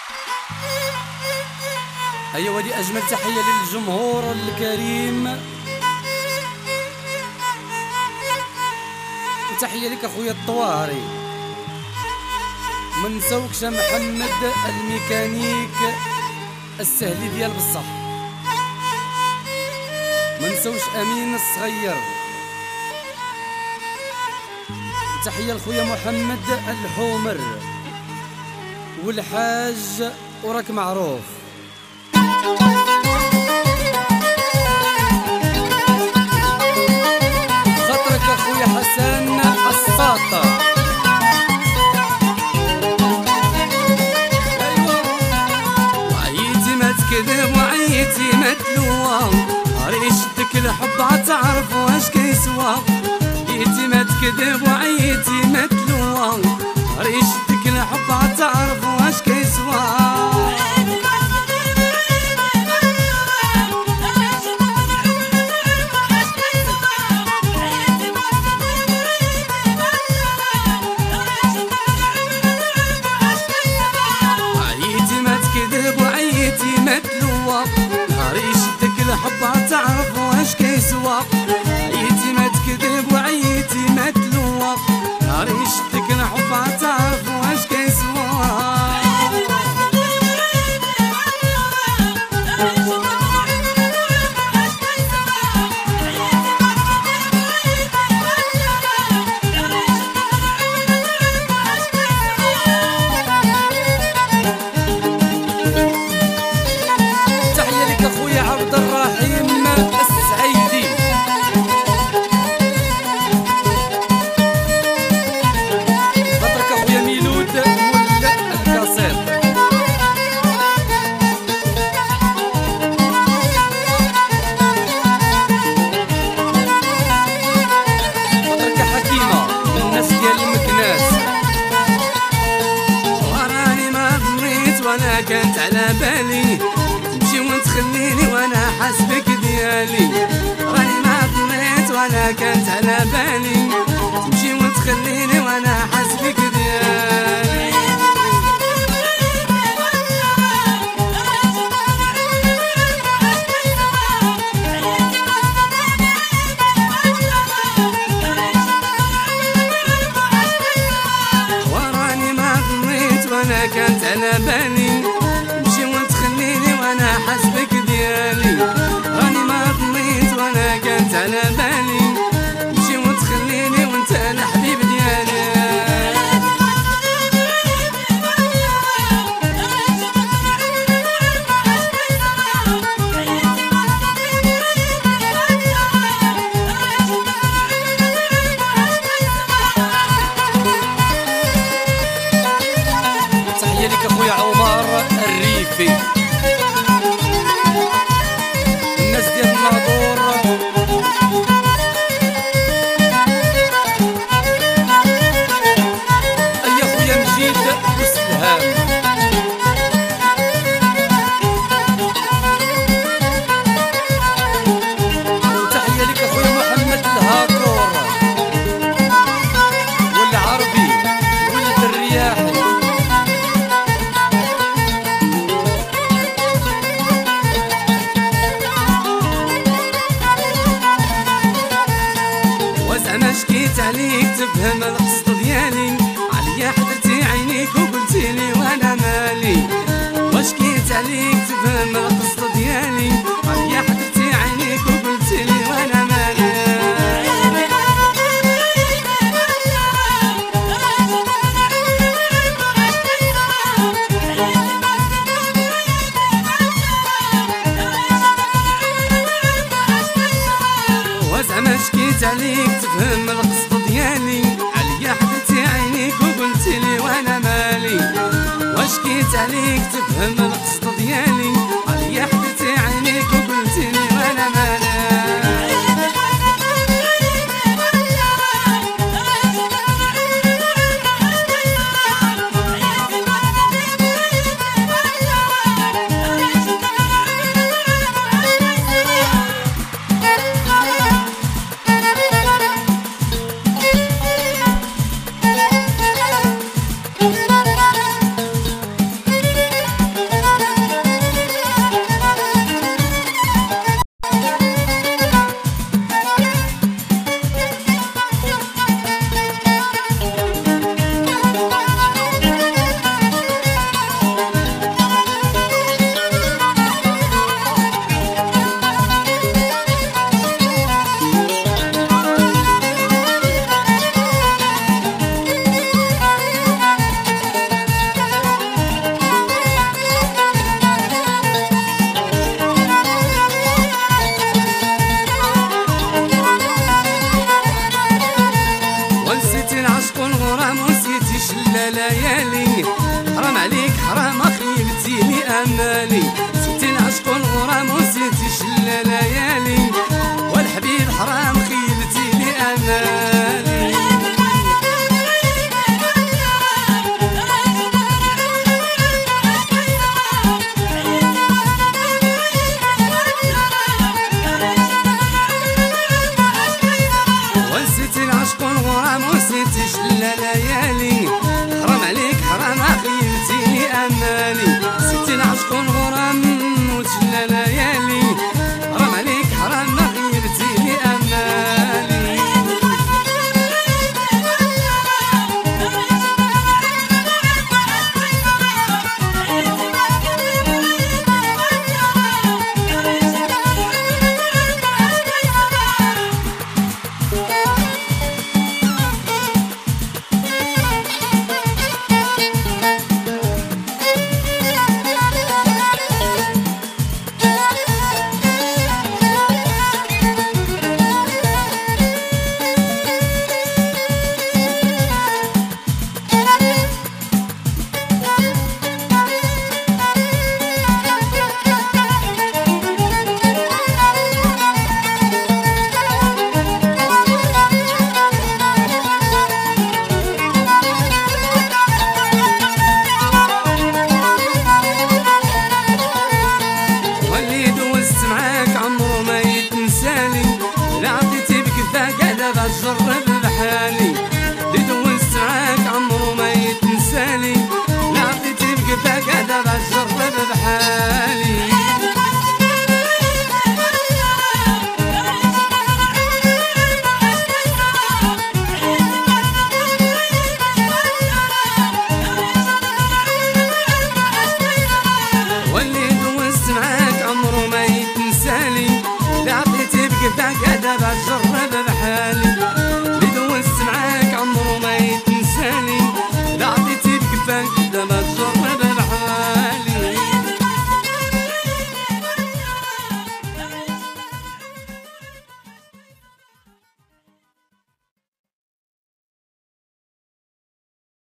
هيا ودي أجمل تحية للجمهور الكريم، وتحية لك أخويا الطواري. منسوكش محمد الميكانيك السهلي ديال بصح، منسوش أمين الصغير. تحية لخويا محمد الحومر والحاج وراك معروف. خاطرك اخويا حسن الساطة. ايوا وعيتي ما تكذب وعيتي ما تلوى، ريشتك الحب عتعرف واش كيسوى. عيتي ما تكذب وعيتي ما تلوى، ريشتك الحب عتعرف واش كيسوى. الحب عتعرف واش كيسوى. عيتي ما تكذب وعيتي ما تلوى، ريشتك الحب عتعرف واش كيسوى. كانت على بالي تمشي وتخليني وانا حاسبك ديالي. راني ما ضنيت ولا كانت على بالي تمشي وتخليني وانا حاسبك ديالي. وراني ما ضنيت ولا كانت على بالي وانا حسبك ديالي. راني ما ضنيت وانا كانت على بالي تمشي وتخليني وانت الحبيب ديالي. تحية لك اخويا عمر الريفي. انا شكيت عليك تفهم القصد ديالي، عليا حضرتي عينيك وقلتي لي وانا مالي. وشكيت عليك تفهم القصد ديالي، عليا حضرتي عينيك وقلتي لي وانا مالي. وزعما شكيت عليك تفهم القصد ديالي، عليا حضرتي عينيك وقلتي لي وانا مالي. وشكيت عليك تفهم القصد ديالي، عليا حضرتي عينيك وقلتي لي وانا مالي. وانا مالي.